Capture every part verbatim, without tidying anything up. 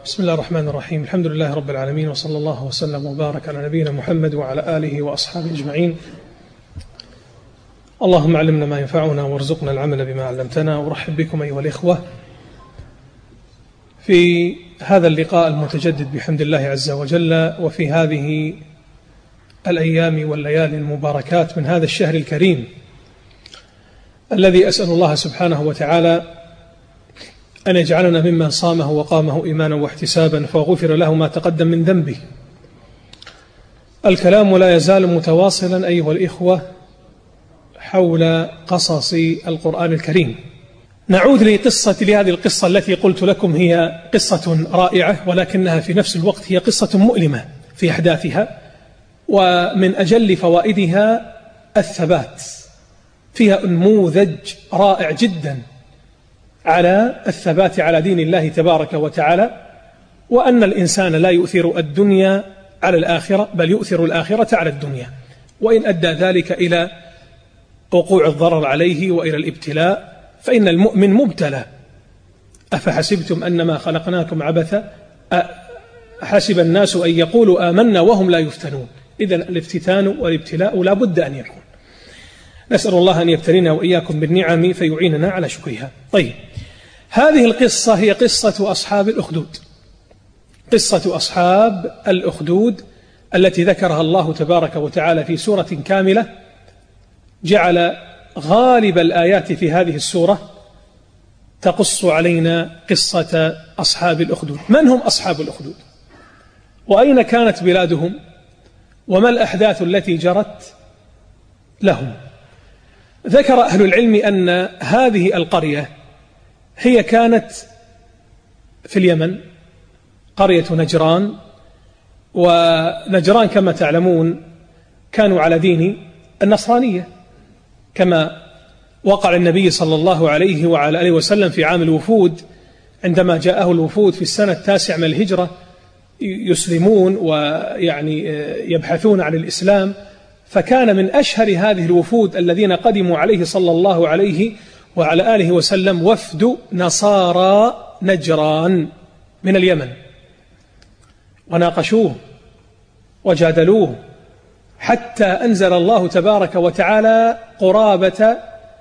بسم الله الرحمن الرحيم. الحمد لله رب العالمين، وصلى الله وسلم وبارك على نبينا محمد وعلى آله وأصحابه أجمعين. اللهم علمنا ما ينفعنا وارزقنا العمل بما علمتنا. ورحب بكم أيها الإخوة في هذا اللقاء المتجدد بحمد الله عز وجل، وفي هذه الأيام والليالي المباركات من هذا الشهر الكريم الذي أسأل الله سبحانه وتعالى أن يجعلنا ممن صامه وقامه إيمانا واحتسابا فغفر له ما تقدم من ذنبه. الكلام لا يزال متواصلا أيها الإخوة حول قصص القرآن الكريم. نعود لقصة لهذه القصة التي قلت لكم هي قصة رائعة، ولكنها في نفس الوقت هي قصة مؤلمة في أحداثها، ومن أجل فوائدها الثبات. فيها نموذج رائع جدا على الثبات على دين الله تبارك وتعالى، وأن الإنسان لا يؤثر الدنيا على الآخرة بل يؤثر الآخرة على الدنيا، وإن أدى ذلك إلى وقوع الضرر عليه وإلى الابتلاء فإن المؤمن مبتلى. أفحسبتم أنما خلقناكم عبثا حسب الناس أن يقولوا آمنا وهم لا يفتنون. إذن الافتتان والابتلاء لا بد أن يكون. نسأل الله أن يبتلينا وإياكم بالنعم فيعيننا على شكرها. طيب، هذه القصة هي قصة أصحاب الأخدود، قصة أصحاب الأخدود التي ذكرها الله تبارك وتعالى في سورة كاملة، جعل غالب الآيات في هذه السورة تقص علينا قصة أصحاب الأخدود. من هم أصحاب الأخدود؟ وأين كانت بلادهم؟ وما الأحداث التي جرت لهم؟ ذكر أهل العلم أن هذه القرية هي كانت في اليمن، قرية نجران. ونجران كما تعلمون كانوا على دين النصرانية، كما وقع النبي صلى الله عليه وعلى آله وسلم في عام الوفود، عندما جاءه الوفود في السنة التاسعة من الهجرة يسلمون ويعني يبحثون عن الإسلام، فكان من أشهر هذه الوفود الذين قدموا عليه صلى الله عليه وعلى آله وسلم وفد نصارى نجران من اليمن، وناقشوه وجادلوه حتى أنزل الله تبارك وتعالى قرابة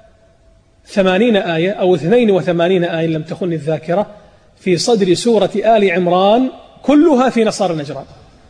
ثمانين آية أو اثنين وثمانين آية لم تخن الذاكرة في صدر سورة آل عمران، كلها في نصارى نجران.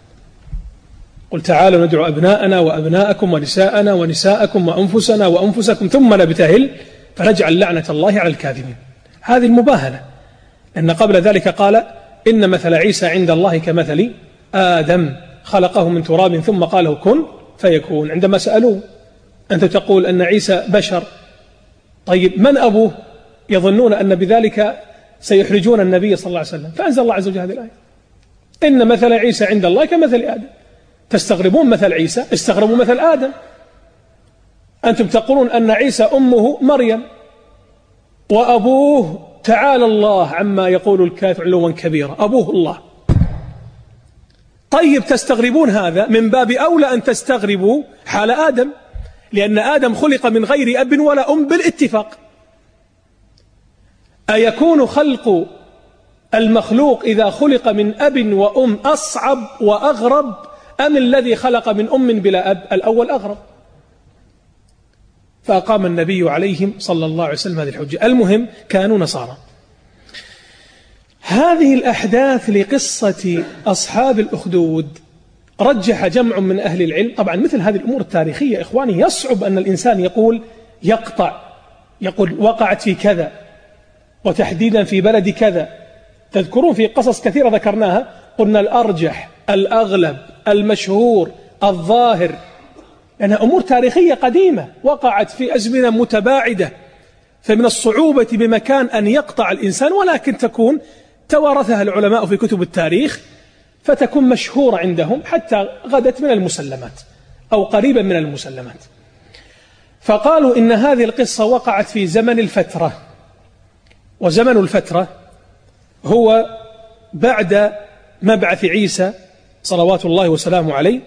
قل تعالوا ندعو أبناءنا وأبناءكم ونساءنا ونساءكم وأنفسنا وأنفسكم ثم نبتهل فنجعل لعنة الله على الكاذبين. هذه المباهلة، لأن قبل ذلك قال إن مثل عيسى عند الله كمثل آدم خلقه من تراب ثم قال له كن فيكون. عندما سألوه أنت تقول أن عيسى بشر، طيب من أبوه؟ يظنون أن بذلك سيحرجون النبي صلى الله عليه وسلم، فأنزل الله عز وجل هذه الآية إن مثل عيسى عند الله كمثل آدم. تستغربون مثل عيسى، استغربوا مثل آدم. أنتم تقولون أن عيسى أمه مريم وأبوه تعالى الله عما يقول الكافر علوا كبيرا، أبوه الله. طيب تستغربون هذا، من باب أولى أن تستغربوا حال آدم، لأن آدم خلق من غير أب ولا أم بالاتفاق. أيكون خلق المخلوق إذا خلق من أب وأم أصعب وأغرب أم الذي خلق من أم بلا أب؟ الأول أغرب. فأقام النبي عليهم صلى الله عليه وسلم هذه الحجة. المهم كانوا نصارى. هذه الأحداث لقصة أصحاب الأخدود رجح جمع من أهل العلم. طبعا مثل هذه الأمور التاريخية إخواني يصعب أن الإنسان يقول يقطع، يقول وقعت في كذا وتحديدا في بلد كذا. تذكرون في قصص كثيرة ذكرناها قلنا الأرجح الأغلب المشهور الظاهر، لأنها أمور تاريخية قديمة وقعت في أزمنة متباعدة، فمن الصعوبة بمكان أن يقطع الإنسان، ولكن تكون توارثها العلماء في كتب التاريخ فتكون مشهورة عندهم حتى غدت من المسلمات أو قريبا من المسلمات. فقالوا إن هذه القصة وقعت في زمن الفترة، وزمن الفترة هو بعد مبعث عيسى صلوات الله وسلامه عليه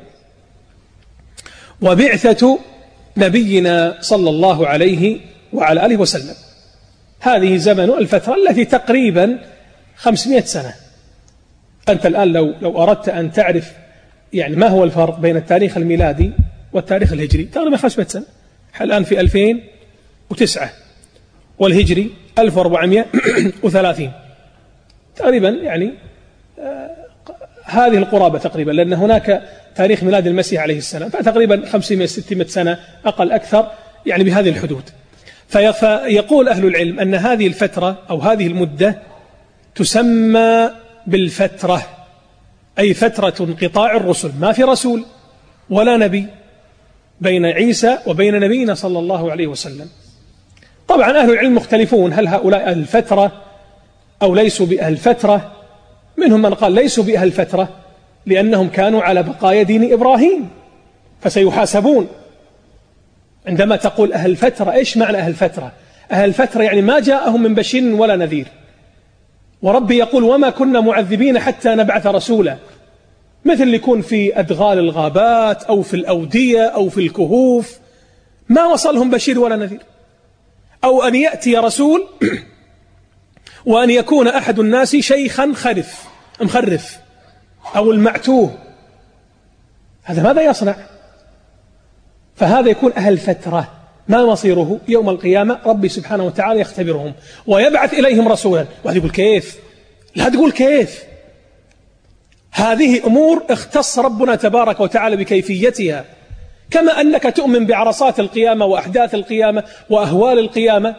وبعثة نبينا صلى الله عليه وعلى آله وسلم. هذه زمن الفترة التي تقريبا خمسمائة سنة أنت الآن لو, لو أردت أن تعرف يعني ما هو الفرق بين التاريخ الميلادي والتاريخ الهجري، تقريبا خمسمائة سنة. الآن في ألفين وتسعة والهجري ألف وأربعمائة وثلاثين تقريبا، يعني آه هذه القرابة تقريبا، لأن هناك تاريخ ميلاد المسيح عليه السلام، فتقريبا خمسمائة ستمائة سنة أقل أكثر، يعني بهذه الحدود. فيقول أهل العلم أن هذه الفترة أو هذه المدة تسمى بالفترة، أي فترة انقطاع الرسل، ما في رسول ولا نبي بين عيسى وبين نبينا صلى الله عليه وسلم. طبعا أهل العلم مختلفون، هل هؤلاء أهل فترة أو ليسوا بأهل فترة؟ منهم من قال ليسوا بأهل فترة لأنهم كانوا على بقايا دين إبراهيم فسيحاسبون. عندما تقول أهل فترة، إيش معنى أهل فترة؟ أهل فترة يعني ما جاءهم من بشير ولا نذير، وربي يقول وما كنا معذبين حتى نبعث رسولا، مثل اللي يكون في أدغال الغابات أو في الأودية أو في الكهوف، ما وصلهم بشير ولا نذير. أو أن يأتي رسول وأن يكون أحد الناس شيخا خرف مخرف أو المعتوه، هذا ماذا يصنع؟ فهذا يكون أهل فترة. ما مصيره؟ يوم القيامة ربي سبحانه وتعالى يختبرهم ويبعث إليهم رسولا. واحد يقول كيف؟ لا تقول كيف، هذه أمور اختص ربنا تبارك وتعالى بكيفيتها، كما أنك تؤمن بعرصات القيامة وأحداث القيامة وأهوال القيامة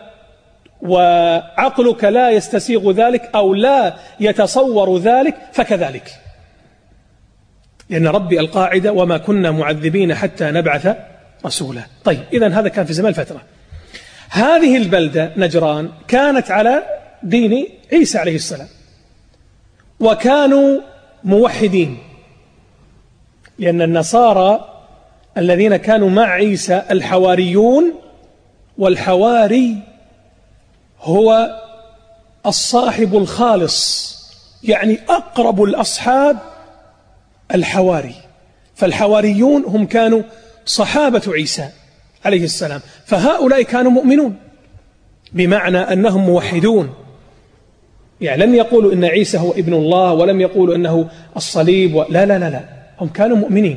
وعقلك لا يستسيغ ذلك أو لا يتصور ذلك، فكذلك، لأن ربي القاعدة وما كنا معذبين حتى نبعث رسولا. طيب إذن هذا كان في زمان الفترة. هذه البلدة نجران كانت على دين عيسى عليه السلام، وكانوا موحدين، لأن النصارى الذين كانوا مع عيسى الحواريون، والحواري هو الصاحب الخالص، يعني أقرب الأصحاب الحواري. فالحواريون هم كانوا صحابة عيسى عليه السلام، فهؤلاء كانوا مؤمنون بمعنى أنهم موحدون، يعني لم يقولوا إن عيسى هو ابن الله، ولم يقولوا أنه الصليب و... لا لا لا لا، هم كانوا مؤمنين.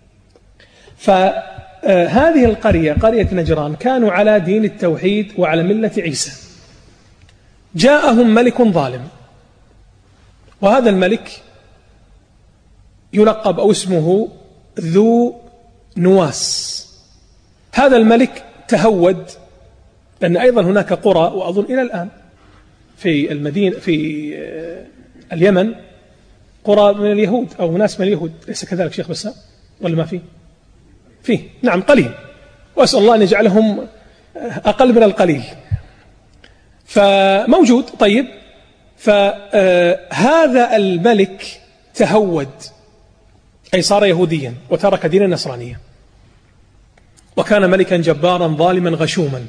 فهذه القرية قرية نجران كانوا على دين التوحيد وعلى ملة عيسى. جاءهم ملك ظالم، وهذا الملك يلقب أو اسمه ذو نواس. هذا الملك تهود، لأن أيضا هناك قرى وأظن إلى الآن في المدينة في اليمن قرى من اليهود أو ناس من اليهود، ليس كذلك شيخ بسام ولا ما فيه؟ فيه، نعم قليل، وأسأل الله أن يجعلهم أقل من القليل، فموجود. طيب، فهذا الملك تهود، أي صار يهوديا وترك دين النصرانية، وكان ملكا جبارا ظالما غشوما،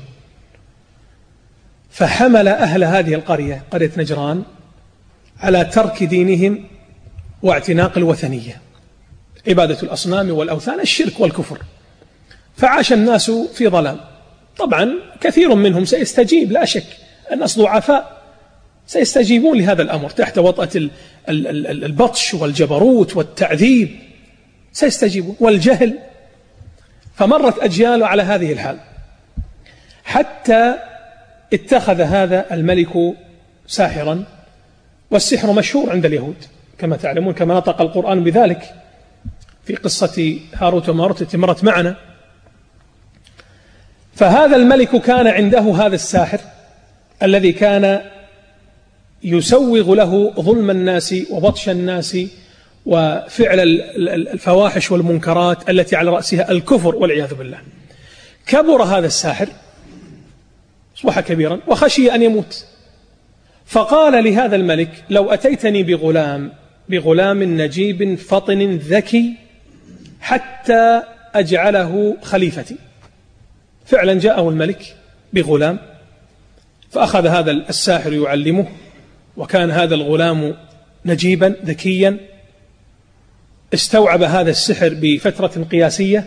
فحمل أهل هذه القرية قرية نجران على ترك دينهم واعتناق الوثنية، عبادة الأصنام والأوثان، الشرك والكفر. فعاش الناس في ظلام. طبعا كثير منهم سيستجيب، لا شك، الناس ضعفاء سيستجيبون لهذا الأمر تحت وطأة البطش والجبروت والتعذيب، سيستجيبون، والجهل. فمرت أجيال على هذه الحال، حتى اتخذ هذا الملك ساحرا، والسحر مشهور عند اليهود كما تعلمون، كما نطق القرآن بذلك في قصة هاروت وماروت التي مرت معنا. فهذا الملك كان عنده هذا الساحر الذي كان يسوغ له ظلم الناس وبطش الناس وفعل الفواحش والمنكرات التي على رأسها الكفر والعياذ بالله. كبر هذا الساحر، أصبح كبيرا وخشي أن يموت، فقال لهذا الملك لو أتيتني بغلام بغلام نجيب فطن ذكي حتى أجعله خليفتي. فعلا جاءه الملك بغلام، فأخذ هذا الساحر يعلمه، وكان هذا الغلام نجيبا ذكيا، استوعب هذا السحر بفترة قياسية،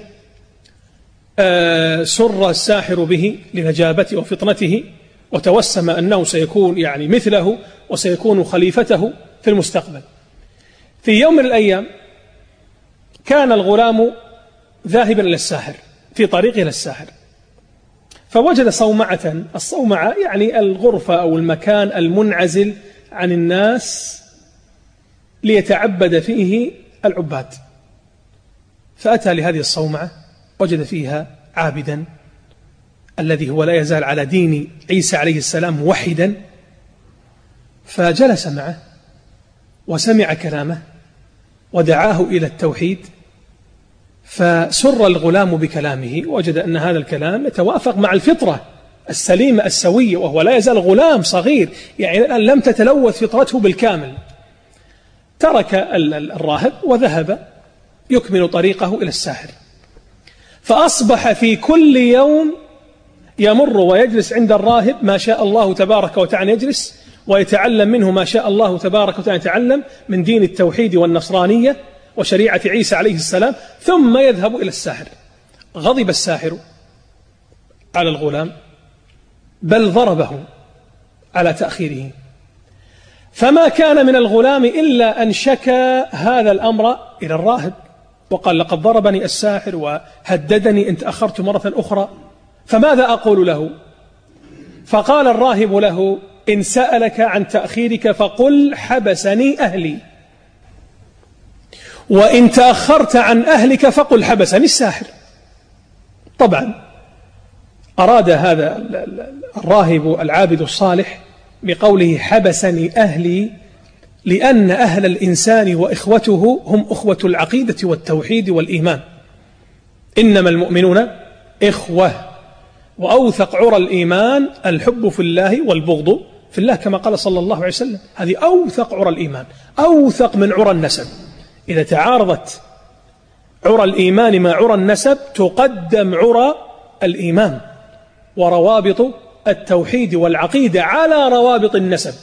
سر الساحر به لنجابته وفطنته، وتوسم أنه سيكون يعني مثله وسيكون خليفته في المستقبل. في يوم من الأيام كان الغلام ذاهبا إلى الساحر في طريقه إلى الساحر، فوجد صومعة. الصومعة يعني الغرفة أو المكان المنعزل عن الناس ليتعبد فيه العباد. فأتى لهذه الصومعة، وجد فيها عابدا الذي هو لا يزال على دين عيسى عليه السلام موحدا، فجلس معه وسمع كلامه ودعاه إلى التوحيد. فسر الغلام بكلامه، وجد أن هذا الكلام يتوافق مع الفطرة السليمة السوية، وهو لا يزال غلام صغير، يعني الآن لم تتلوث فطرته بالكامل. ترك الراهب وذهب يكمل طريقه إلى الساحر، فأصبح في كل يوم يمر ويجلس عند الراهب ما شاء الله تبارك وتعالى يجلس، ويتعلم منه ما شاء الله تبارك وتعالى يتعلم من دين التوحيد والنصرانية وشريعة عيسى عليه السلام، ثم يذهب إلى الساحر. غضب الساحر على الغلام، بل ضربه على تأخيره، فما كان من الغلام إلا أن شكى هذا الأمر إلى الراهب وقال: لقد ضربني الساحر وهددني إن تأخرت مرة أخرى، فماذا أقول له؟ فقال الراهب له: إن سألك عن تأخيرك فقل حبسني أهلي، وإن تأخرت عن أهلك فقل حبسني الساحر. طبعا أراد هذا الراهب العابد الصالح بقوله حبسني أهلي لأن أهل الإنسان وإخوته هم أخوة العقيدة والتوحيد والإيمان، إنما المؤمنون إخوة، وأوثق عرى الإيمان الحب في الله والبغض في الله، كما قال صلى الله عليه وسلم. هذه أوثق عرى الإيمان، أوثق من عرى النسب. إذا تعارضت عرى الإيمان مع عرى النسب تقدم عرى الإيمان وروابط التوحيد والعقيدة على روابط النسب.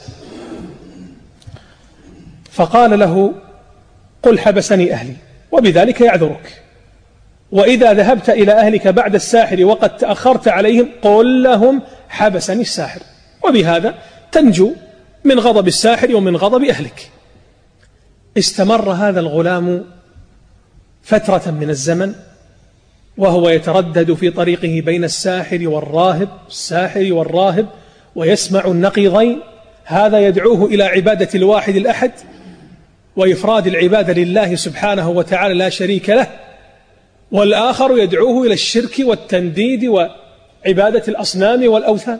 فقال له: قل حبسني أهلي، وبذلك يعذرك، وإذا ذهبت إلى أهلك بعد الساحر وقد تأخرت عليهم قل لهم حبسني الساحر، وبهذا تنجو من غضب الساحر ومن غضب أهلك. استمر هذا الغلام فترة من الزمن وهو يتردد في طريقه بين الساحر والراهب الساحر والراهب ويسمع النقيضين، هذا يدعوه إلى عبادة الواحد الأحد وإفراد العبادة لله سبحانه وتعالى لا شريك له، والآخر يدعوه إلى الشرك والتنديد وعبادة الأصنام والأوثان.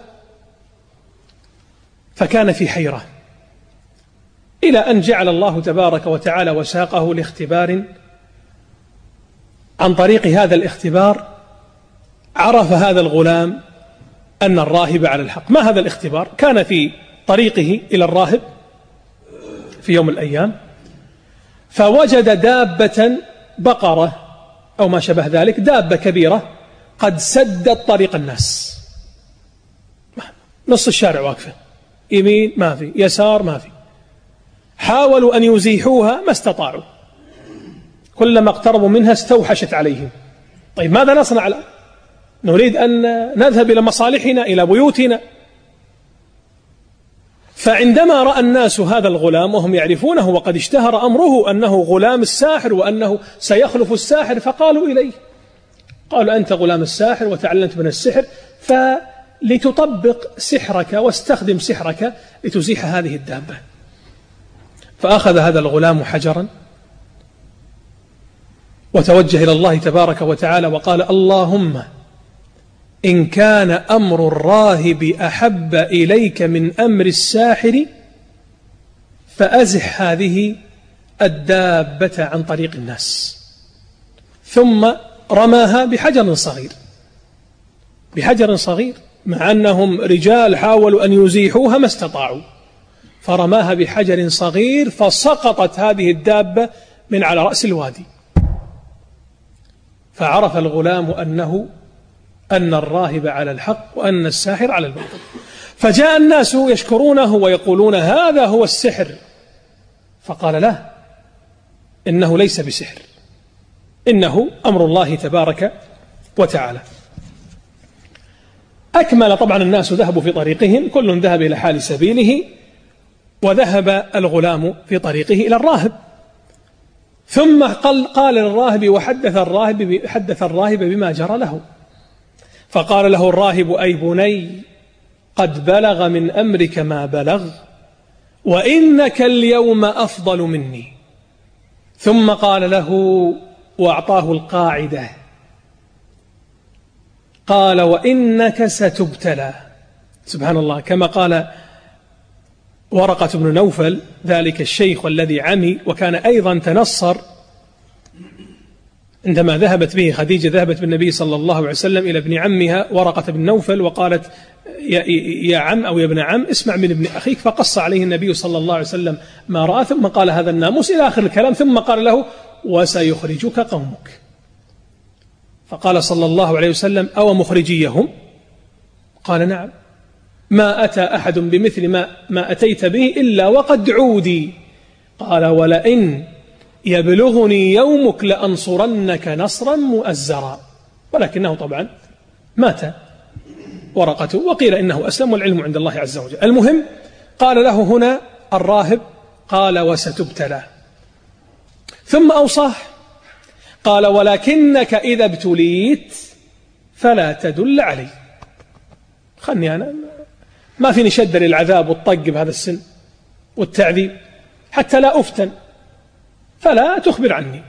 فكان في حيرة، إلى أن جعل الله تبارك وتعالى وساقه لاختبار. عن طريق هذا الاختبار عرف هذا الغلام أن الراهب على الحق. ما هذا الاختبار؟ كان في طريقه إلى الراهب في يوم من الأيام، فوجد دابة بقرة أو ما شبه ذلك، دابة كبيرة قد سدت طريق الناس، نص الشارع واقفة، يمين ما في، يسار ما في. حاولوا أن يزيحوها ما استطاعوا، كلما اقتربوا منها استوحشت عليهم. طيب ماذا نصنع الآن؟ نريد أن نذهب إلى مصالحنا إلى بيوتنا. فعندما رأى الناس هذا الغلام وهم يعرفونه وقد اشتهر أمره أنه غلام الساحر وأنه سيخلف الساحر، فقالوا إليه، قالوا: أنت غلام الساحر وتعلمت من السحر، فلتطبق سحرك واستخدم سحرك لتزيح هذه الدابة. فأخذ هذا الغلام حجرا وتوجه إلى الله تبارك وتعالى وقال: اللهم إن كان أمر الراهب أحب إليك من أمر الساحر فأزح هذه الدابة عن طريق الناس. ثم رماها بحجر صغير، بحجر صغير، مع أنهم رجال حاولوا أن يزيحوها ما استطاعوا، فرماها بحجر صغير فسقطت هذه الدابة من على رأس الوادي. فعرف الغلام أنه أن الراهب على الحق وأن الساحر على الباطل. فجاء الناس يشكرونه ويقولون: هذا هو السحر. فقال: لا، إنه ليس بسحر، إنه أمر الله تبارك وتعالى. أكمل طبعا الناس، ذهبوا في طريقهم، كل ذهب إلى حال سبيله، وذهب الغلام في طريقه إلى الراهب. ثم قال, قال للراهب وحدث الراهب, حدث الراهب بما جرى له. فقال له الراهب: أي بني، قد بلغ من أمرك ما بلغ، وإنك اليوم أفضل مني. ثم قال له وأعطاه القاعدة، قال: وإنك ستبتلى. سبحان الله، كما قال ورقة بن نوفل ذلك الشيخ الذي عمي وكان أيضا تنصر عندما ذهبت به خديجة، ذهبت بالنبي صلى الله عليه وسلم إلى ابن عمها ورقة بن نوفل وقالت: يا, يا عم أو يا ابن عم، اسمع من ابن أخيك. فقص عليه النبي صلى الله عليه وسلم ما رأى، ثم قال هذا الناموس إلى آخر الكلام، ثم قال له: وسيخرجك قومك. فقال صلى الله عليه وسلم: أو مخرجيهم؟ قال: نعم، ما أتى أحد بمثل ما, ما أتيت به إلا وقد عودي. قال: ولئن يبلغني يومك لأنصرنك نصرا مؤزرا. ولكنه طبعا مات ورقته، وقيل إنه أسلم، والعلم عند الله عز وجل. المهم، قال له هنا الراهب، قال: وستبتلى. ثم أوصاه، قال: ولكنك إذا ابتليت فلا تدل علي. خلني أنا ما فيني شد للعذاب والطق بهذا السن والتعذيب حتى لا أفتن، فلا تخبر عني.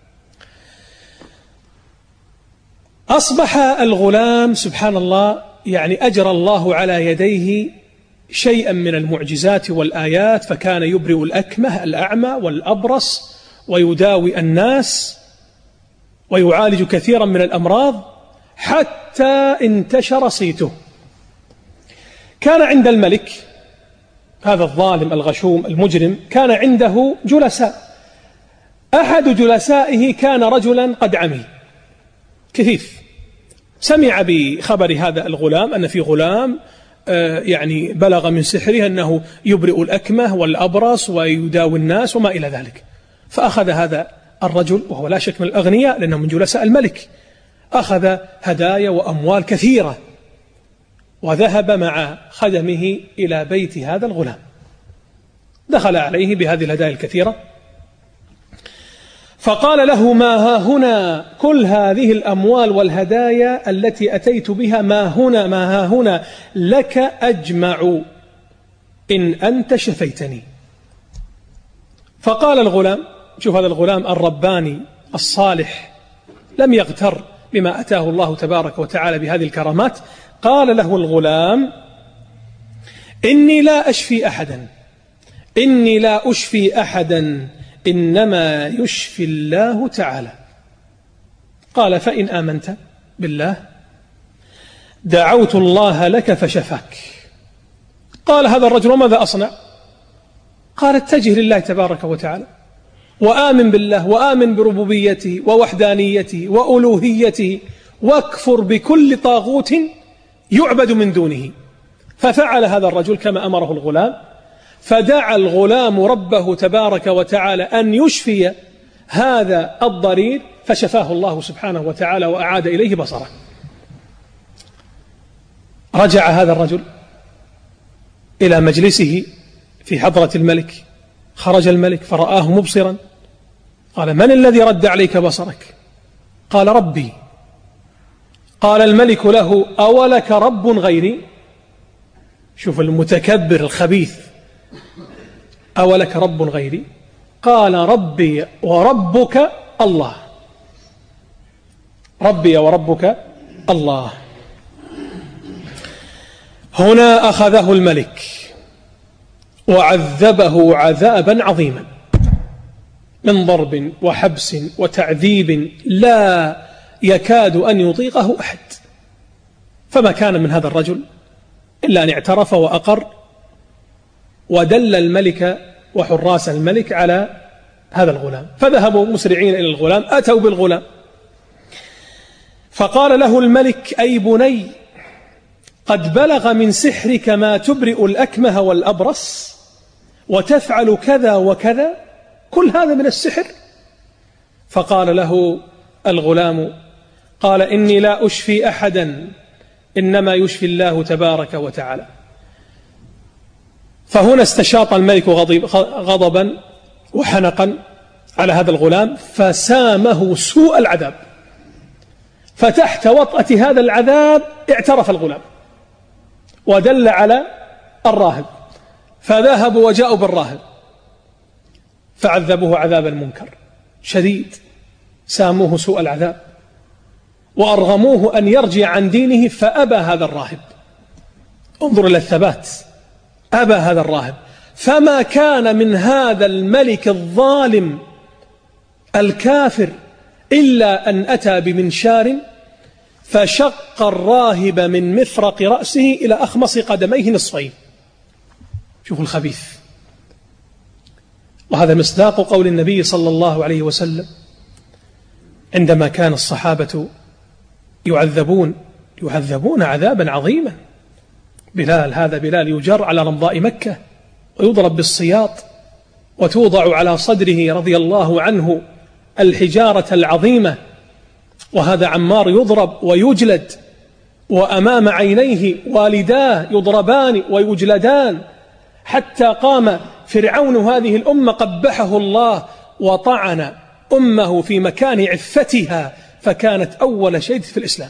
أصبح الغلام سبحان الله يعني أجرى الله على يديه شيئا من المعجزات والآيات، فكان يبرئ الأكمه الأعمى والأبرص ويداوي الناس ويعالج كثيرا من الأمراض حتى انتشر صيته. كان عند الملك هذا الظالم الغشوم المجرم، كان عنده جلساء. أحد جلسائه كان رجلا قد عمي كثيف، سمع بخبر هذا الغلام أن في غلام يعني بلغ من سحره أنه يبرئ الأكمه والأبرص ويداوي الناس وما إلى ذلك. فأخذ هذا الرجل، وهو لا شك من الأغنياء لأنه من جلساء الملك، أخذ هدايا وأموال كثيرة وذهب مع خدمه إلى بيت هذا الغلام. دخل عليه بهذه الهدايا الكثيرة فقال له: ما ها هنا كل هذه الأموال والهدايا التي أتيت بها، ما هنا ما ها هنا لك أجمع إن أنت شفيتني. فقال الغلام، شوف هذا الغلام الرباني الصالح لم يغتر بما أتاه الله تبارك وتعالى بهذه الكرامات. قال له الغلام: إني لا أشفي أحدا إني لا أشفي أحدا إنما يشفي الله تعالى. قال: فإن آمنت بالله دعوت الله لك فشفاك. قال هذا الرجل: وماذا أصنع؟ قال: اتجه لله تبارك وتعالى وآمن بالله وآمن بربوبيته ووحدانيته وألوهيته، واكفر بكل طاغوت يعبد من دونه. ففعل هذا الرجل كما أمره الغلام، فدعا الغلام ربه تبارك وتعالى أن يشفي هذا الضرير، فشفاه الله سبحانه وتعالى وأعاد إليه بصره. رجع هذا الرجل إلى مجلسه في حضرة الملك. خرج الملك فرآه مبصرا، قال: من الذي رد عليك بصرك؟ قال: ربي. قال الملك له: أولك رب غيري؟ شوف المتكبر الخبيث، أولك رب غيري؟ قال: ربي وربك الله. ربي وربك الله. هنا أخذه الملك وعذبه عذابا عظيما من ضرب وحبس وتعذيب لا يكاد أن يطيقه أحد. فما كان من هذا الرجل إلا أن اعترف وأقر ودل الملك وحراس الملك على هذا الغلام. فذهبوا مسرعين إلى الغلام، أتوا بالغلام فقال له الملك: أي بني، قد بلغ من سحرك ما تبرئ الأكمه والأبرص وتفعل كذا وكذا، كل هذا من السحر؟ فقال له الغلام: قال: إني لا أشفي أحدا إنما يشفي الله تبارك وتعالى. فهنا استشاط الملك غضبا وحنقا على هذا الغلام فسامه سوء العذاب، فتحت وطأة هذا العذاب اعترف الغلام ودل على الراهب، فذهبوا وجاءوا بالراهب فعذبوه عذاب المنكر شديد، ساموه سوء العذاب وأرغموه أن يرجع عن دينه، فأبى هذا الراهب. انظر إلى الثبات، أبى هذا الراهب، فما كان من هذا الملك الظالم الكافر إلا أن أتى بمنشار فشق الراهب من مفرق رأسه إلى أخمص قدميه نصفين. شوفوا الخبيث. وهذا مصداق قول النبي صلى الله عليه وسلم عندما كان الصحابة يعذبون يعذبون عذابا عظيما. بلال، هذا بلال يجر على رمضاء مكة ويضرب بالسياط وتوضع على صدره رضي الله عنه الحجارة العظيمة، وهذا عمار يضرب ويجلد، وأمام عينيه والداه يضربان ويجلدان، حتى قام فرعون هذه الأمة قبحه الله وطعن أمه في مكان عفتها، فكانت أول شيء في الإسلام.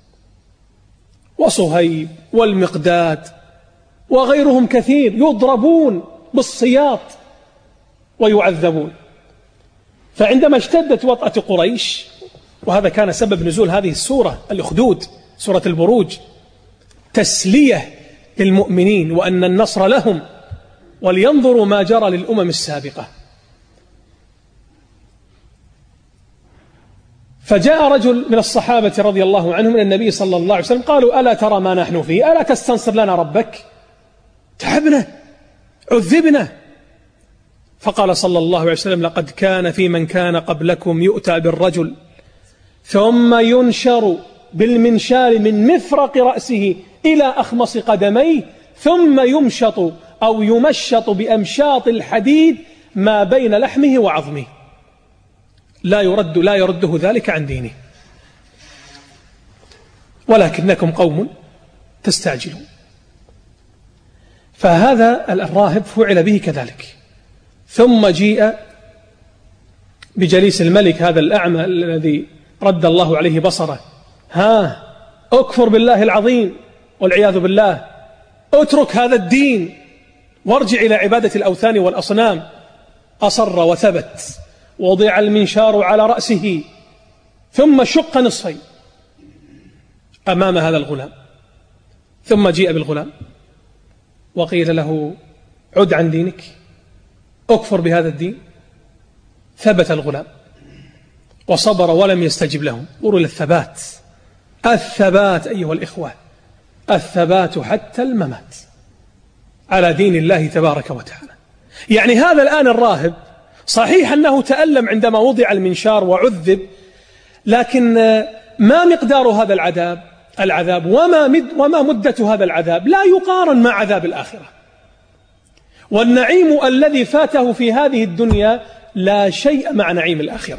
وصهيب والمقداد وغيرهم كثير يضربون بالسياط ويعذبون. فعندما اشتدت وطأة قريش، وهذا كان سبب نزول هذه السورة الأخدود، سورة البروج، تسلية للمؤمنين وأن النصر لهم، ولينظروا ما جرى للأمم السابقة. فجاء رجل من الصحابة رضي الله عنهم من النبي صلى الله عليه وسلم، قالوا: ألا ترى ما نحن فيه؟ ألا تستنصر لنا ربك؟ تعبنا، عذبنا. فقال صلى الله عليه وسلم: لقد كان في من كان قبلكم يؤتى بالرجل ثم ينشر بالمنشار من مفرق رأسه إلى أخمص قدميه، ثم يمشط أو يمشط بأمشاط الحديد ما بين لحمه وعظمه، لا يرد لا يرده ذلك عن دينه، ولكنكم قوم تستعجلون. فهذا الراهب فعل به كذلك. ثم جيء بجليس الملك هذا الأعمى الذي رد الله عليه بصره: ها، أكفر بالله العظيم والعياذ بالله، اترك هذا الدين وارجع إلى عبادة الأوثان والأصنام. أصر وثبت، وضع المنشار على رأسه ثم شق نصفين أمام هذا الغلام. ثم جيء بالغلام وقيل له: عد عن دينك، أكفر بهذا الدين. ثبت الغلام وصبر ولم يستجب لهم. انظروا إلى الثبات، الثبات أيها الإخوة، الثبات حتى الممات على دين الله تبارك وتعالى. يعني هذا الآن الراهب صحيح أنه تألم عندما وضع المنشار وعذب، لكن ما مقدار هذا العذاب العذاب وما, مد وما مدة هذا العذاب لا يقارن مع عذاب الآخرة. والنعيم الذي فاته في هذه الدنيا لا شيء مع نعيم الآخرة.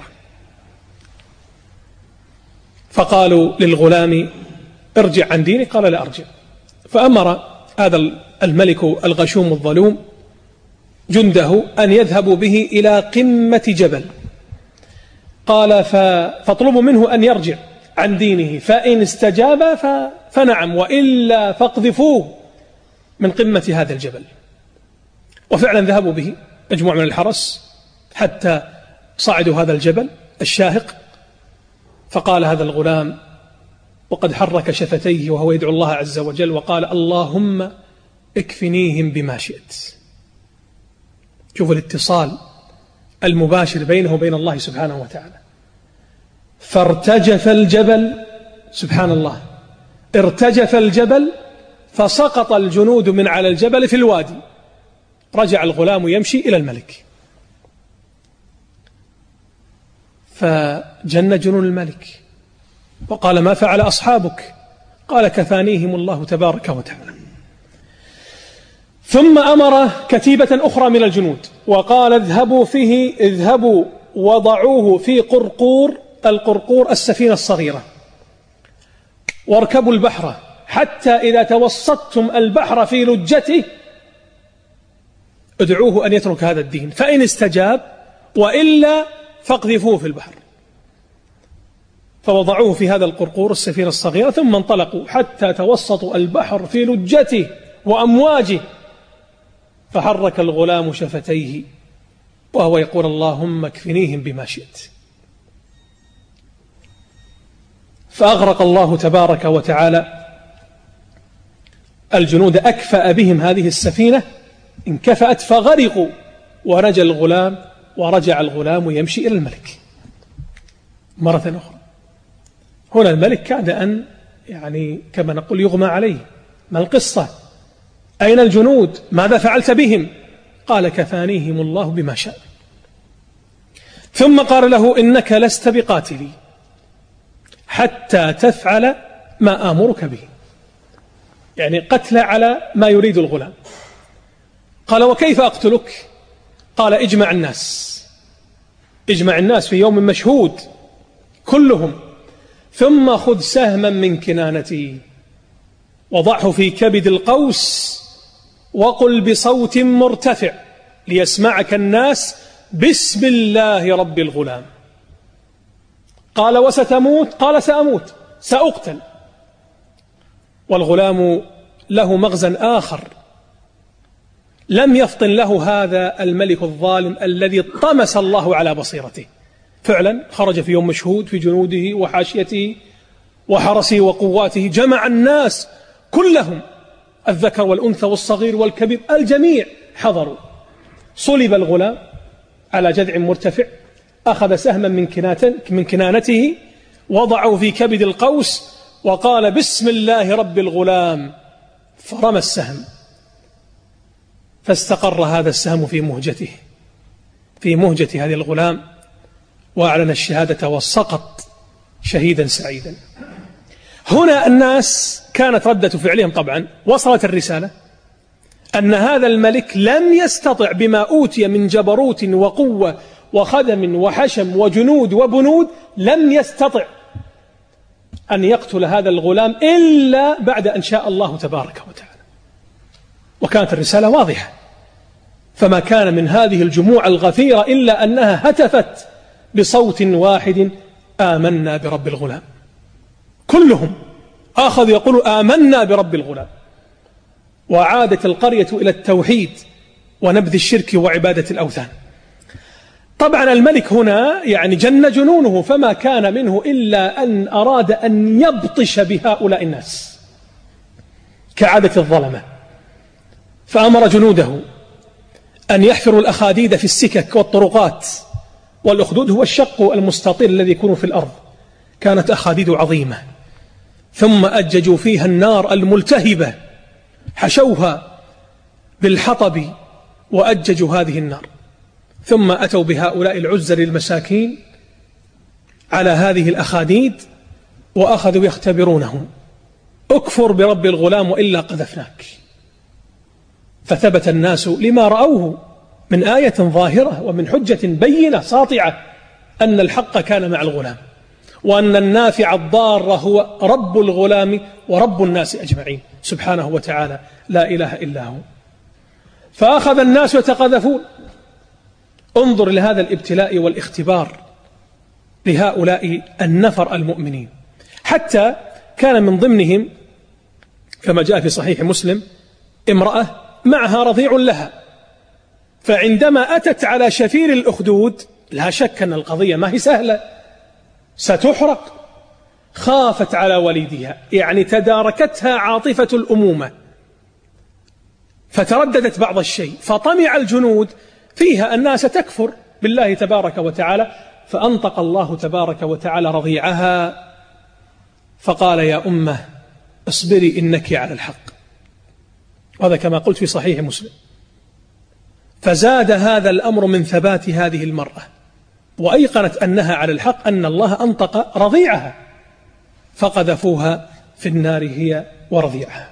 فقالوا للغلام: ارجع عن دينك. قال: لا أرجع. فأمر هذا الملك الغشوم الظلوم جنده أن يذهبوا به إلى قمة جبل. قال: فاطلبوا منه أن يرجع عن دينه، فإن استجاب فنعم، وإلا فاقذفوه من قمة هذا الجبل. وفعلا ذهبوا به مجموعة من الحرس حتى صعدوا هذا الجبل الشاهق. فقال هذا الغلام وقد حرك شفتيه وهو يدعو الله عز وجل وقال: اللهم اكفنيهم بما شئت. شوفوا الاتصال المباشر بينه وبين الله سبحانه وتعالى. فارتجف الجبل، سبحان الله، ارتجف الجبل فسقط الجنود من على الجبل في الوادي. رجع الغلام يمشي إلى الملك، فجن جنون الملك وقال: ما فعل أصحابك؟ قال: كفانيهم الله تبارك وتعالى. ثم أمر كتيبة أخرى من الجنود وقال: اذهبوا فيه اذهبوا وضعوه في قرقور، القرقور السفينة الصغيرة، واركبوا البحر حتى إذا توسطتم البحر في لجته ادعوه أن يترك هذا الدين، فإن استجاب وإلا فاقذفوه في البحر. فوضعوه في هذا القرقور السفينة الصغيرة ثم انطلقوا حتى توسطوا البحر في لجته وأمواجه، فحرك الغلام شفتيه وهو يقول اللهم اكفنيهم بما شئت. فأغرق الله تبارك وتعالى الجنود، أكفأ بهم هذه السفينة، انكفأت فغرقوا، ونجا الغلام ورجع الغلام يمشي إلى الملك مرة أخرى. هنا الملك كاد أن يعني كما نقول يغمى عليه، ما القصة؟ أين الجنود؟ ماذا فعلت بهم؟ قال كفانيهم الله بما شاء. ثم قال له إنك لست بقاتلي حتى تفعل ما آمرك به، يعني قتل على ما يريد الغلام. قال وكيف أقتلك؟ قال اجمع الناس، اجمع الناس في يوم مشهود كلهم، ثم خذ سهما من كنانتي وضعه في كبد القوس وقل بصوت مرتفع ليسمعك الناس بسم الله رب الغلام. قال وستموت؟ قال سأموت، سأقتل. والغلام له مغزى آخر لم يفطن له هذا الملك الظالم الذي طمس الله على بصيرته. فعلا خرج في يوم مشهود في جنوده وحاشيته وحرسه وقواته، جمع الناس كلهم، الذكر والأنثى والصغير والكبير، الجميع حضروا. صلب الغلام على جذع مرتفع، أخذ سهما من كنانته وضعه في كبد القوس وقال بسم الله رب الغلام، فرمى السهم فاستقر هذا السهم في مهجته في مهجة هذا الغلام، وأعلن الشهادة وسقط شهيدا سعيدا. هنا الناس كانت ردة فعلهم طبعا، وصلت الرسالة أن هذا الملك لم يستطع بما أوتي من جبروت وقوة وخدم وحشم وجنود وبنود، لم يستطع أن يقتل هذا الغلام إلا بعد أن شاء الله تبارك وتعالى. وكانت الرسالة واضحة، فما كان من هذه الجموع الغفيرة إلا أنها هتفت بصوت واحد آمنا برب الغلام. كلهم آخذ يقول آمنا برب الغلام، وعادت القرية إلى التوحيد ونبذ الشرك وعبادة الأوثان. طبعا الملك هنا يعني جن جنونه، فما كان منه إلا أن أراد أن يبطش بهؤلاء الناس كعادة الظلمة، فأمر جنوده أن يحفروا الأخاديد في السكك والطرقات. والأخدود هو الشق المستطيل الذي يكون في الأرض، كانت أخاديد عظيمة، ثم أججوا فيها النار الملتهبة، حشوها بالحطب وأججوا هذه النار، ثم أتوا بهؤلاء العزل المساكين على هذه الأخاديد وأخذوا يختبرونهم، اكفر برب الغلام وإلا قذفناك. فثبت الناس لما رأوه من آية ظاهرة ومن حجة بينة ساطعة أن الحق كان مع الغلام، وأن النافع الضار هو رب الغلام ورب الناس أجمعين سبحانه وتعالى، لا إله إلا هو. فأخذ الناس يتقذفون. انظر لهذا الابتلاء والاختبار لهؤلاء النفر المؤمنين، حتى كان من ضمنهم كما جاء في صحيح مسلم امرأة معها رضيع لها، فعندما أتت على شفير الأخدود لا شك أن القضية ما هي سهلة، ستحرق، خافت على وليدها، يعني تداركتها عاطفة الأمومة، فترددت بعض الشيء، فطمع الجنود فيها أنها ستكفر بالله تبارك وتعالى، فأنطق الله تبارك وتعالى رضيعها فقال يا أمه اصبري إنك على الحق. هذا كما قلت في صحيح مسلم. فزاد هذا الأمر من ثبات هذه المرأة، وأيقنت أنها على الحق، أن الله أنطق رضيعها، فقذفوها في النار هي ورضيعها.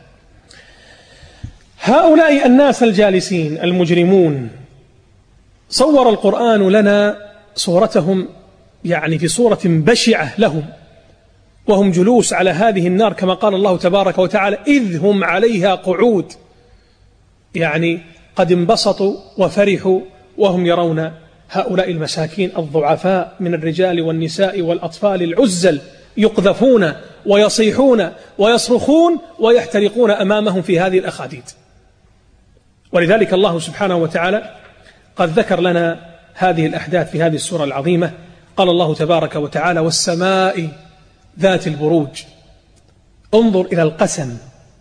هؤلاء الناس الجالسين المجرمون صور القرآن لنا صورتهم يعني في صورة بشعة لهم، وهم جلوس على هذه النار كما قال الله تبارك وتعالى إذ هم عليها قعود، يعني قد انبسطوا وفرحوا وهم يرون هؤلاء المساكين الضعفاء من الرجال والنساء والأطفال العزل يقذفون ويصيحون ويصرخون ويحترقون أمامهم في هذه الأخاديد. ولذلك الله سبحانه وتعالى قد ذكر لنا هذه الأحداث في هذه السورة العظيمة. قال الله تبارك وتعالى: والسماء ذات البروج. انظر إلى القسم،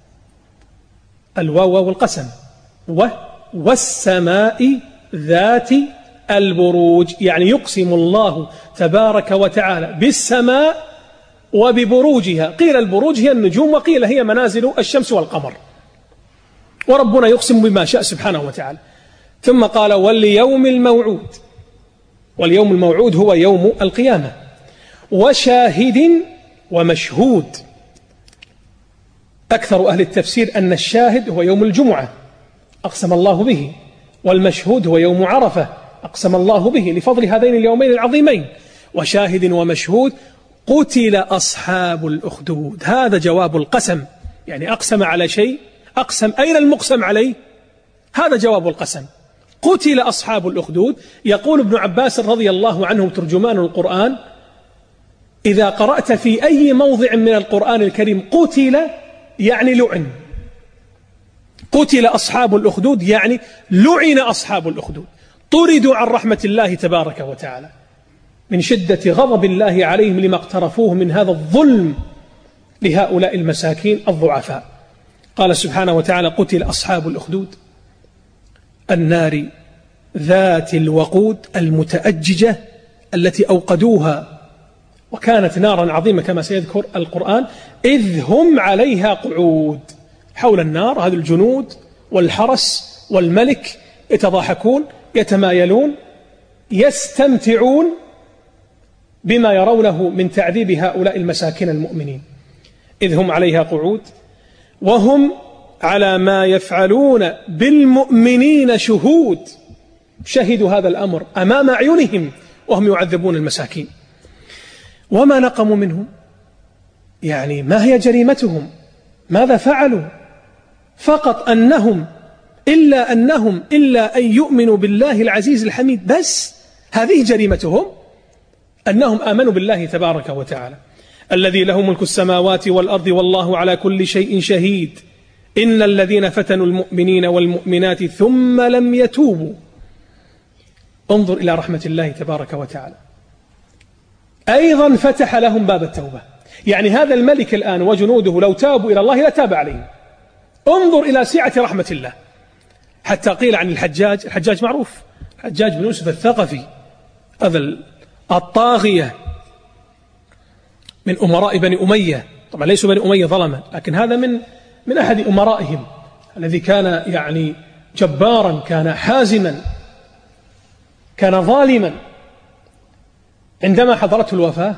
الواو والقسم، و والسماء ذات البروج، يعني يقسم الله تبارك وتعالى بالسماء وببروجها. قيل البروج هي النجوم، وقيل هي منازل الشمس والقمر، وربنا يقسم بما شاء سبحانه وتعالى. ثم قال: واليوم الموعود. واليوم الموعود هو يوم القيامة. وشاهد ومشهود. أكثر أهل التفسير أن الشاهد هو يوم الجمعة أقسم الله به، والمشهود هو يوم عرفة أقسم الله به لفضل هذين اليومين العظيمين. وشاهد ومشهود. قتل أصحاب الأخدود. هذا جواب القسم، يعني أقسم على شيء، أقسم أين المقسم عليه؟ هذا جواب القسم. قتل أصحاب الأخدود. يقول ابن عباس رضي الله عنه ترجمان القرآن: إذا قرأت في أي موضع من القرآن الكريم قتل يعني لعن. قتل أصحاب الأخدود يعني لعن أصحاب الأخدود، طردوا عن رحمة الله تبارك وتعالى من شدة غضب الله عليهم لما اقترفوه من هذا الظلم لهؤلاء المساكين الضعفاء. قال سبحانه وتعالى: قتل أصحاب الأخدود النار ذات الوقود المتأججة التي أوقدوها، وكانت نارا عظيمة كما سيذكر القرآن، إذ هم عليها قعود. حول النار هذا الجنود والحرس والملك يتضاحكون يتمايلون يستمتعون بما يرونه من تعذيب هؤلاء المساكين المؤمنين. إذ هم عليها قعود وهم على ما يفعلون بالمؤمنين شهود. شهدوا هذا الأمر أمام أعينهم وهم يعذبون المساكين. وما نقموا منهم، يعني ما هي جريمتهم؟ ماذا فعلوا؟ فقط أنهم إلا أنهم إلا أن يؤمنوا بالله العزيز الحميد، بس هذه جريمتهم، أنهم آمنوا بالله تبارك وتعالى الذي له ملك السماوات والأرض والله على كل شيء شهيد. إن الذين فتنوا المؤمنين والمؤمنات ثم لم يتوبوا. انظر إلى رحمة الله تبارك وتعالى، أيضا فتح لهم باب التوبة. يعني هذا الملك الآن وجنوده لو تابوا إلى الله لتاب عليهم. انظر إلى سعة رحمة الله، حتى قيل عن الحجاج، الحجاج معروف، الحجاج بن يوسف الثقفي، هذا الطاغية من أمراء بني أمية. طبعا ليسوا بني أمية ظلمة، لكن هذا من من أحد أمرائهم الذي كان يعني جبارا، كان حازما، كان ظالما. عندما حضرته الوفاة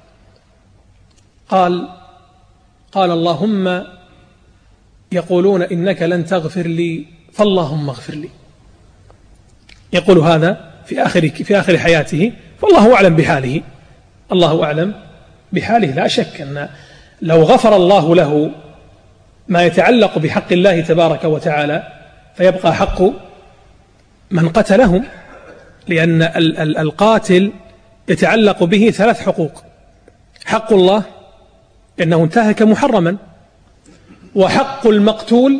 قال قال اللهم يقولون إنك لن تغفر لي فاللهم اغفر لي. يقول هذا في آخر في آخر حياته، والله أعلم بحاله، الله أعلم بحاله. لا شك أن لو غفر الله له ما يتعلق بحق الله تبارك وتعالى فيبقى حق من قتلهم، لأن القاتل يتعلق به ثلاث حقوق: حق الله إنه انتهك محرما، وحق المقتول،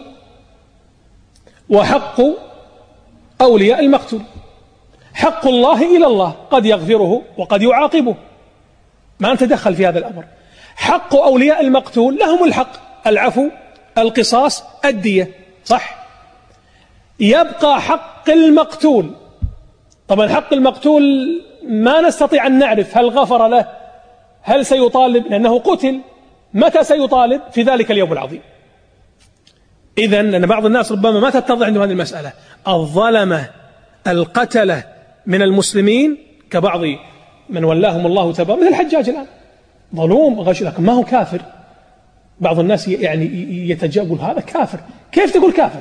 وحق أولياء المقتول. حق الله إلى الله قد يغفره وقد يعاقبه، ما نتدخل في هذا الأمر. حق أولياء المقتول لهم الحق العفو، القصاص، الدية، صح؟ يبقى حق المقتول. طبعا حق المقتول ما نستطيع أن نعرف هل غفر له، هل سيطالب، لأنه قتل، متى سيطالب؟ في ذلك اليوم العظيم. إذن لأن بعض الناس ربما ما تتضح عندهم هذه المسألة، الظلمة القتلة من المسلمين كبعض من ولاهم الله تبارك، مثل الحجاج الآن ظلوم غش، لكن ما هو كافر. بعض الناس يعني يتجاوب هذا كافر. كيف تقول كافر؟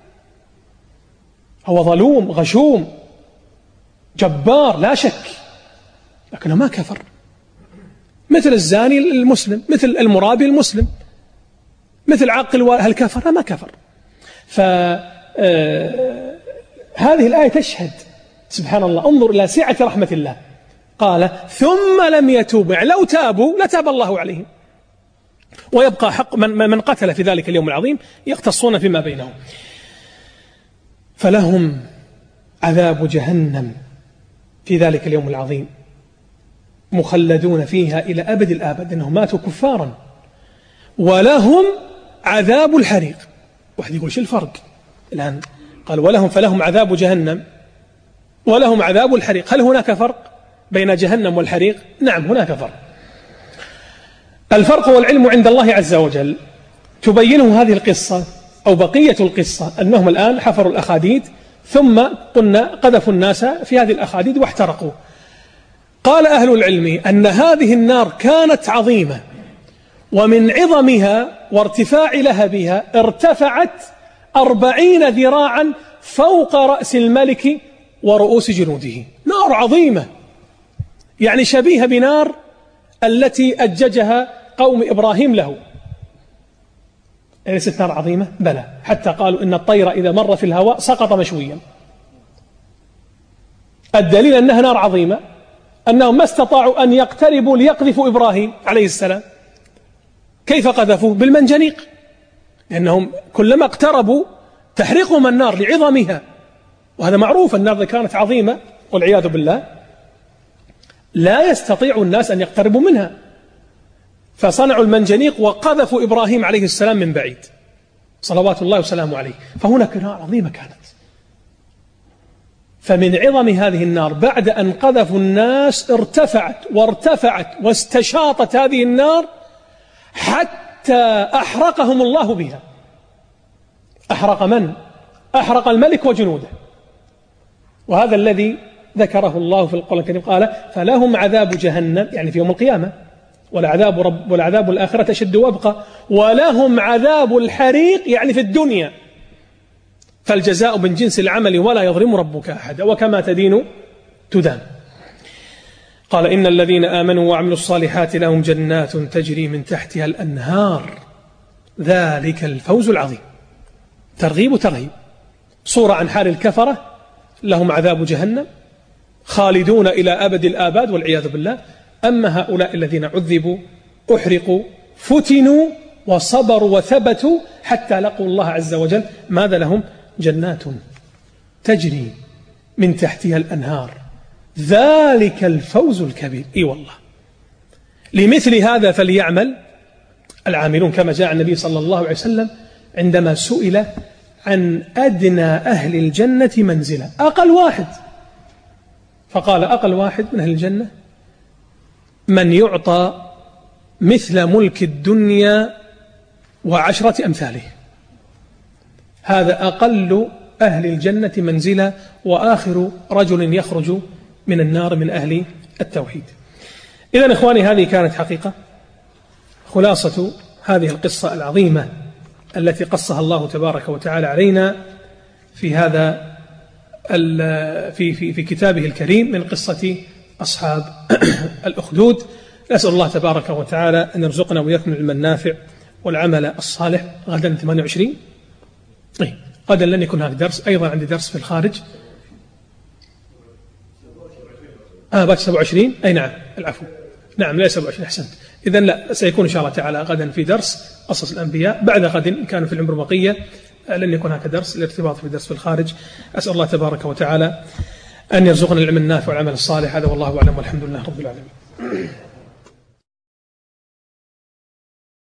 هو ظلوم غشوم جبار لا شك، لكنه ما كفر. مثل الزاني المسلم، مثل المرابي المسلم، مثل عاقل، هل كفر؟ ما كفر. فهذه الآية تشهد سبحان الله، انظر إلى سعة رحمة الله. قال ثم لم يتوبوا، يعني لو تابوا لتاب الله عليهم. ويبقى حق من, من قتل في ذلك اليوم العظيم يقتصون فيما بينهم. فلهم عذاب جهنم في ذلك اليوم العظيم، مخلدون فيها إلى أبد الآبد، إنهم ماتوا كفارا. ولهم عذاب الحريق. واحد يقول شو الفرق الآن؟ قال ولهم، فلهم عذاب جهنم ولهم عذاب الحريق. هل هناك فرق بين جهنم والحريق؟ نعم هناك فرق. الفرق والعلم عند الله عز وجل، تبينه هذه القصة أو بقية القصة، أنهم الآن حفروا الأخاديد ثم قلنا قذفوا الناس في هذه الأخاديد واحترقوا. قال أهل العلم أن هذه النار كانت عظيمة، ومن عظمها وارتفاع لهبها ارتفعت أربعين ذراعا فوق رأس الملك ورؤوس جنوده. نار عظيمة، يعني شبيهة بنار التي أججها قوم إبراهيم له. ليست نار عظيمة؟ بلى، حتى قالوا إن الطير إذا مر في الهواء سقط مشويا. الدليل أنها نار عظيمة أنهم ما استطاعوا أن يقتربوا ليقذفوا إبراهيم عليه السلام. كيف قذفوه؟ بالمنجنيق، لأنهم كلما اقتربوا تحرقهم النار لعظمها، وهذا معروف. النار إذا كانت عظيمة والعياذ بالله لا يستطيع الناس أن يقتربوا منها، فصنعوا المنجنيق وقذفوا إبراهيم عليه السلام من بعيد صلوات الله وسلامه عليه. فهناك نار عظيمة كانت. فمن عظم هذه النار بعد أن قذفوا الناس ارتفعت وارتفعت واستشاطت هذه النار حتى أحرقهم الله بها. أحرق من؟ أحرق الملك وجنوده. وهذا الذي ذكره الله في القرآن الكريم، قال فلهم عذاب جهنم، يعني في يوم القيامة، والعذاب رب والعذاب الآخرة أشد وأبقى، ولهم عذاب الحريق، يعني في الدنيا. فالجزاء من جنس العمل ولا يظلم ربك أحدا، وكما تدين تدان. قال إن الذين آمنوا وعملوا الصالحات لهم جنات تجري من تحتها الأنهار ذلك الفوز العظيم. ترغيب وترهيب، صورة عن حال الكفرة، لهم عذاب جهنم خالدون إلى أبد الآباد والعياذ بالله. أما هؤلاء الذين عذبوا أحرقوا فتنوا وصبروا وثبتوا حتى لقوا الله عز وجل، ماذا لهم؟ جنات تجري من تحتها الأنهار ذلك الفوز الكبير. إي والله، لمثل هذا فليعمل العاملون، كما جاء النبي صلى الله عليه وسلم عندما سئل عن أدنى أهل الجنة منزلة، أقل واحد، فقال أقل واحد من أهل الجنة من يعطى مثل ملك الدنيا وعشرة أمثاله. هذا أقل أهل الجنة منزلة، وآخر رجل يخرج من النار من أهل التوحيد. إذن إخواني، هذه كانت حقيقة خلاصة هذه القصة العظيمة التي قصها الله تبارك وتعالى علينا في هذا في في في كتابه الكريم من قصة أصحاب الأخدود. نسأل الله تبارك وتعالى أن يرزقنا وإياكم العلم النافع والعمل الصالح. غدا ثمانية وعشرين، طيب غدا لن يكون هناك درس، أيضا عندي درس في الخارج. آه بعد سبعة وعشرين، أي نعم العفو، نعم لا سبعة وعشرين، أحسنت. إذن لا، سيكون إن شاء الله تعالى غدا في درس قصص الأنبياء. بعد غد إن كان في العمر بقية لن يكون هناك درس، الارتباط في درس في الخارج. أسأل الله تبارك وتعالى أن يرزقنا العلم النافع والعمل الصالح. هذا والله أعلم، والحمد لله رب العالمين.